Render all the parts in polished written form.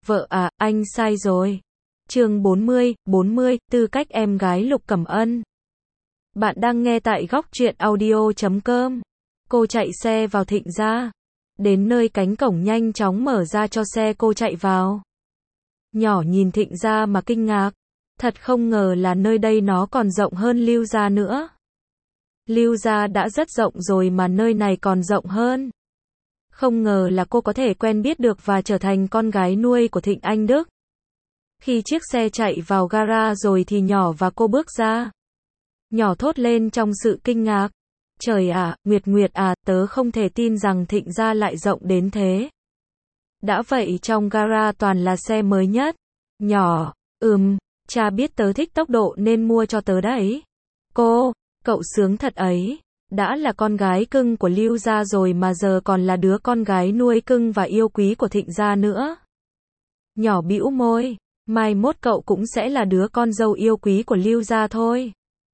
Vợ à, anh sai rồi. Chương 40, tư cách em gái Lục Cẩm Ân. Bạn đang nghe tại góc truyện audio.com. Cô chạy xe vào Thịnh gia. Đến nơi cánh cổng nhanh chóng mở ra cho xe cô chạy vào. Nhỏ nhìn Thịnh gia mà kinh ngạc. Thật không ngờ là nơi đây nó còn rộng hơn Lưu gia nữa. Lưu gia đã rất rộng rồi mà nơi này còn rộng hơn. Không ngờ là cô có thể quen biết được và trở thành con gái nuôi của Thịnh Anh Đức. Khi chiếc xe chạy vào gara rồi thì nhỏ và cô bước ra. Nhỏ thốt lên trong sự kinh ngạc. Trời ạ, Nguyệt à, tớ không thể tin rằng Thịnh gia lại rộng đến thế. Đã vậy trong gara toàn là xe mới nhất. Nhỏ, cha biết tớ thích tốc độ nên mua cho tớ đấy. Cậu sướng thật ấy. Đã là con gái cưng của Lưu gia rồi mà giờ còn là đứa con gái nuôi cưng và yêu quý của Thịnh gia nữa. Nhỏ bĩu môi, mai mốt cậu cũng sẽ là đứa con dâu yêu quý của Lưu gia thôi.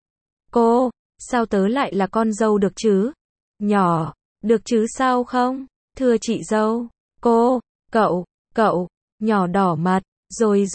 Sao tớ lại là con dâu được chứ? Nhỏ, được chứ sao không? Thưa chị dâu. Cậu, nhỏ đỏ mặt, rồi,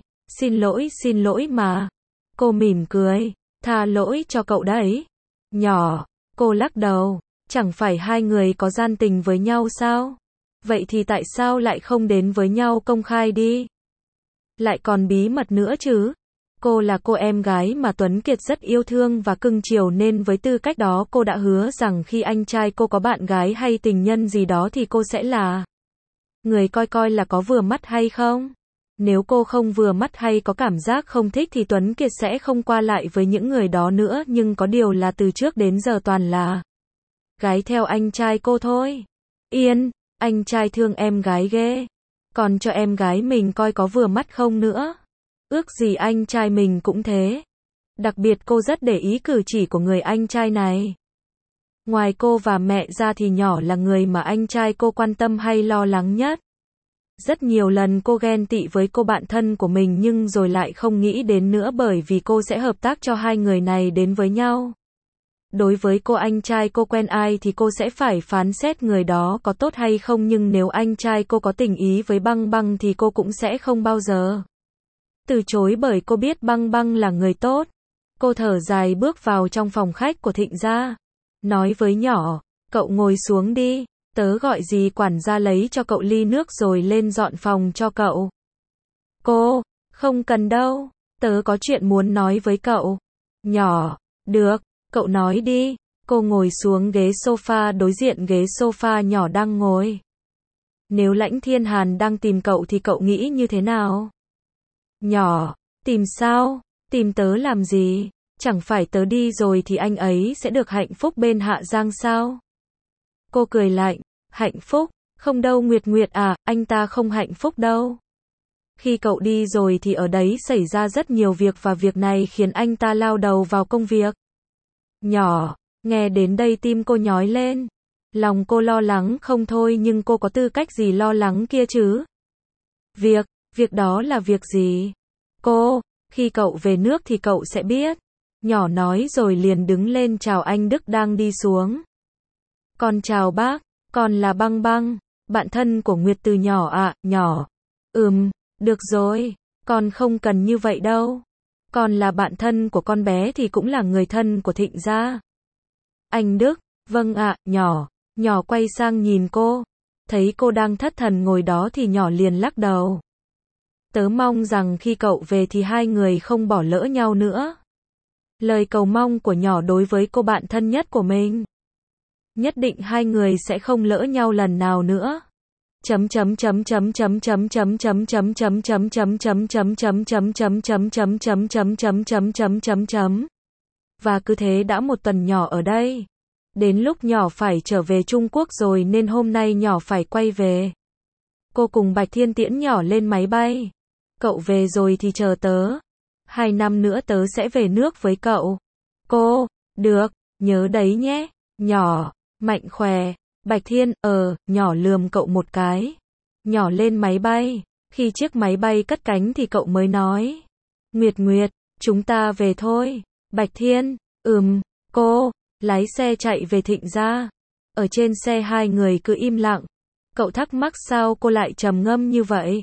xin lỗi mà. Cô mỉm cười, tha lỗi cho cậu đấy. Nhỏ, cô lắc đầu, chẳng phải hai người có gian tình với nhau sao? Vậy thì tại sao lại không đến với nhau công khai đi? Lại còn bí mật nữa chứ? Cô là cô em gái mà Tuấn Kiệt rất yêu thương và cưng chiều nên với tư cách đó cô đã hứa rằng khi anh trai cô có bạn gái hay tình nhân gì đó thì cô sẽ là người coi là có vừa mắt hay không. Nếu cô không vừa mắt hay có cảm giác không thích thì Tuấn Kiệt sẽ không qua lại với những người đó nữa, nhưng có điều là từ trước đến giờ toàn là gái theo anh trai cô thôi. Yên, anh trai thương em gái ghê. Còn cho em gái mình coi có vừa mắt không nữa. Ước gì anh trai mình cũng thế. Đặc biệt cô rất để ý cử chỉ của người anh trai này. Ngoài cô và mẹ ra thì nhỏ là người mà anh trai cô quan tâm hay lo lắng nhất. Rất nhiều lần cô ghen tị với cô bạn thân của mình nhưng rồi lại không nghĩ đến nữa bởi vì cô sẽ hợp tác cho hai người này đến với nhau. Đối với cô anh trai cô quen ai thì cô sẽ phải phán xét người đó có tốt hay không, nhưng nếu anh trai cô có tình ý với Băng Băng thì cô cũng sẽ không bao giờ từ chối bởi cô biết Băng Băng là người tốt. Cô thở dài bước vào trong phòng khách của Thịnh gia. Nói với nhỏ, cậu ngồi xuống đi. Tớ gọi dì quản gia lấy cho cậu ly nước rồi lên dọn phòng cho cậu. Không cần đâu. Tớ có chuyện muốn nói với cậu. Nhỏ, được, cậu nói đi. Cô ngồi xuống ghế sofa đối diện ghế sofa nhỏ đang ngồi. Nếu Lãnh Thiên Hàn đang tìm cậu thì cậu nghĩ như thế nào? Nhỏ, tìm sao? Tìm tớ làm gì? Chẳng phải tớ đi rồi thì anh ấy sẽ được hạnh phúc bên Hạ Giang sao? Cô cười lạnh, hạnh phúc? Không đâu Nguyệt à, anh ta không hạnh phúc đâu. Khi cậu đi rồi thì ở đấy xảy ra rất nhiều việc và việc này khiến anh ta lao đầu vào công việc. Nhỏ, nghe đến đây tim cô nhói lên. Lòng cô lo lắng không thôi nhưng cô có tư cách gì lo lắng kia chứ? Việc đó là việc gì? Khi cậu về nước thì cậu sẽ biết. Nhỏ nói rồi liền đứng lên chào anh Đức đang đi xuống. Con chào bác, con là Băng Băng, bạn thân của Nguyệt từ nhỏ ạ. Nhỏ, được rồi, con không cần như vậy đâu. Con là bạn thân của con bé thì cũng là người thân của Thịnh gia. Anh Đức, vâng ạ. Nhỏ quay sang nhìn cô, thấy cô đang thất thần ngồi đó thì nhỏ liền lắc đầu. Tớ mong rằng khi cậu về thì hai người không bỏ lỡ nhau nữa. Lời cầu mong của nhỏ đối với cô bạn thân nhất của mình. Nhất định hai người sẽ không lỡ nhau lần nào nữa. Và cứ thế đã một tuần nhỏ ở đây. Đến lúc nhỏ phải trở về Trung Quốc rồi nên hôm nay nhỏ phải quay về. Cô cùng Bạch Thiên tiễn nhỏ lên máy bay. Cậu về rồi thì chờ tớ. 2 năm nữa tớ sẽ về nước với cậu. Được, nhớ đấy nhé. Nhỏ, mạnh khỏe. Bạch Thiên, nhỏ lườm cậu một cái. Nhỏ lên máy bay. Khi chiếc máy bay cất cánh thì cậu mới nói. Nguyệt, chúng ta về thôi. Bạch Thiên, lái xe chạy về Thịnh gia. Ở trên xe hai người cứ im lặng. Cậu thắc mắc sao cô lại trầm ngâm như vậy.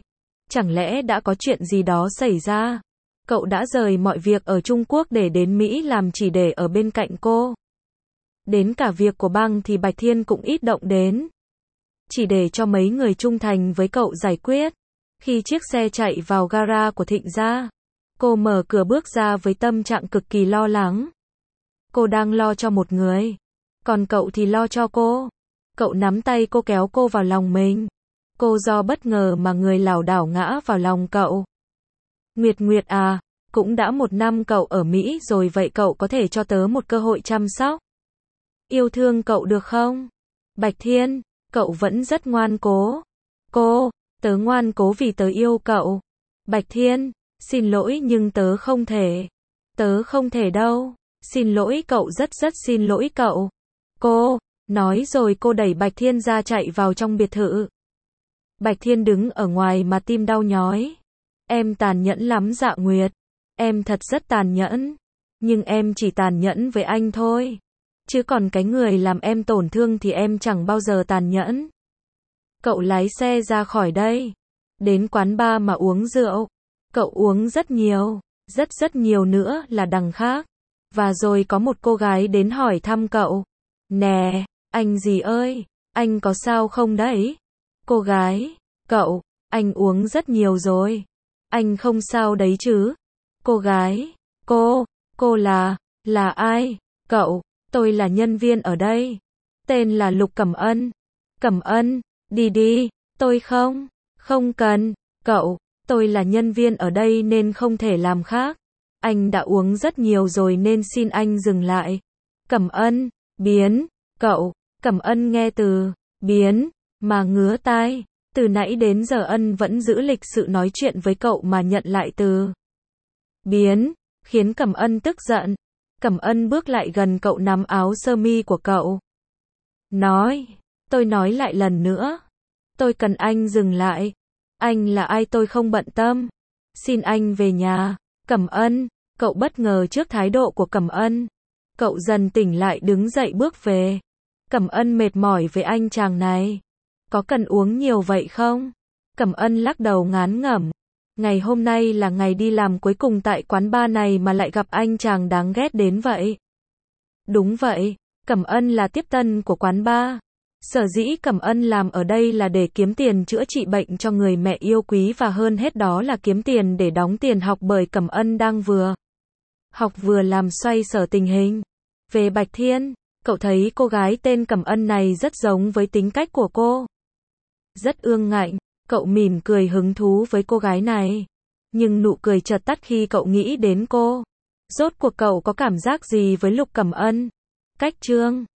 Chẳng lẽ đã có chuyện gì đó xảy ra? Cậu đã rời mọi việc ở Trung Quốc để đến Mỹ làm chỉ để ở bên cạnh cô. Đến cả việc của băng thì Bạch Thiên cũng ít động đến. Chỉ để cho mấy người trung thành với cậu giải quyết. Khi chiếc xe chạy vào gara của Thịnh gia, cô mở cửa bước ra với tâm trạng cực kỳ lo lắng. Cô đang lo cho một người, còn cậu thì lo cho cô. Cậu nắm tay cô kéo cô vào lòng mình. Cô do bất ngờ mà người lảo đảo ngã vào lòng cậu. Nguyệt Nguyệt à, cũng đã 1 năm cậu ở Mỹ rồi, vậy cậu có thể cho tớ một cơ hội chăm sóc, yêu thương cậu được không? Bạch Thiên, cậu vẫn rất ngoan cố. Cô, tớ ngoan cố vì tớ yêu cậu. Bạch Thiên, xin lỗi nhưng tớ không thể. Tớ không thể đâu. Xin lỗi cậu, rất xin lỗi cậu. Cô, nói rồi cô đẩy Bạch Thiên ra chạy vào trong biệt thự. Bạch Thiên đứng ở ngoài mà tim đau nhói. Em tàn nhẫn lắm Dạ Nguyệt. Em thật rất tàn nhẫn. Nhưng em chỉ tàn nhẫn với anh thôi. Chứ còn cái người làm em tổn thương thì em chẳng bao giờ tàn nhẫn. Cậu lái xe ra khỏi đây. Đến quán bar mà uống rượu. Cậu uống rất nhiều. Rất nhiều nữa là đằng khác. Và rồi có một cô gái đến hỏi thăm cậu. Nè, anh gì ơi, anh có sao không đấy? Cô gái, cậu, anh uống rất nhiều rồi. Anh không sao đấy chứ? Cô gái, cô là ai? Cậu, tôi là nhân viên ở đây. Tên là Lục Cẩm Ân. Cẩm Ân, đi, tôi không cần. Cậu, tôi là nhân viên ở đây nên không thể làm khác. Anh đã uống rất nhiều rồi nên xin anh dừng lại. Cẩm Ân, biến, cậu, Cẩm Ân nghe từ biến mà ngứa tai. Từ nãy đến giờ Ân vẫn giữ lịch sự nói chuyện với cậu mà nhận lại từ biến, khiến Cẩm Ân tức giận. Cẩm Ân bước lại gần cậu, nắm áo sơ mi của cậu. Tôi nói lại lần nữa. Tôi cần anh dừng lại. Anh là ai tôi không bận tâm. Xin anh về nhà. Cẩm Ân, cậu bất ngờ trước thái độ của Cẩm Ân. Cậu dần tỉnh lại, đứng dậy bước về. Cẩm Ân mệt mỏi với anh chàng này. Có cần uống nhiều vậy không? Cẩm Ân lắc đầu ngán ngẩm. Ngày hôm nay là ngày đi làm cuối cùng tại quán bar này mà lại gặp anh chàng đáng ghét đến vậy. Đúng vậy, Cẩm Ân là tiếp tân của quán bar. Sở dĩ Cẩm Ân làm ở đây là để kiếm tiền chữa trị bệnh cho người mẹ yêu quý, và hơn hết đó là kiếm tiền để đóng tiền học, bởi Cẩm Ân đang vừa học vừa làm xoay sở tình hình. Về Bạch Thiên, cậu thấy cô gái tên Cẩm Ân này rất giống với tính cách của cô. Rất ương ngạnh, cậu mỉm cười hứng thú với cô gái này. Nhưng nụ cười chợt tắt khi cậu nghĩ đến cô. Rốt cuộc cậu có cảm giác gì với Lục Cẩm Ân? Cách chương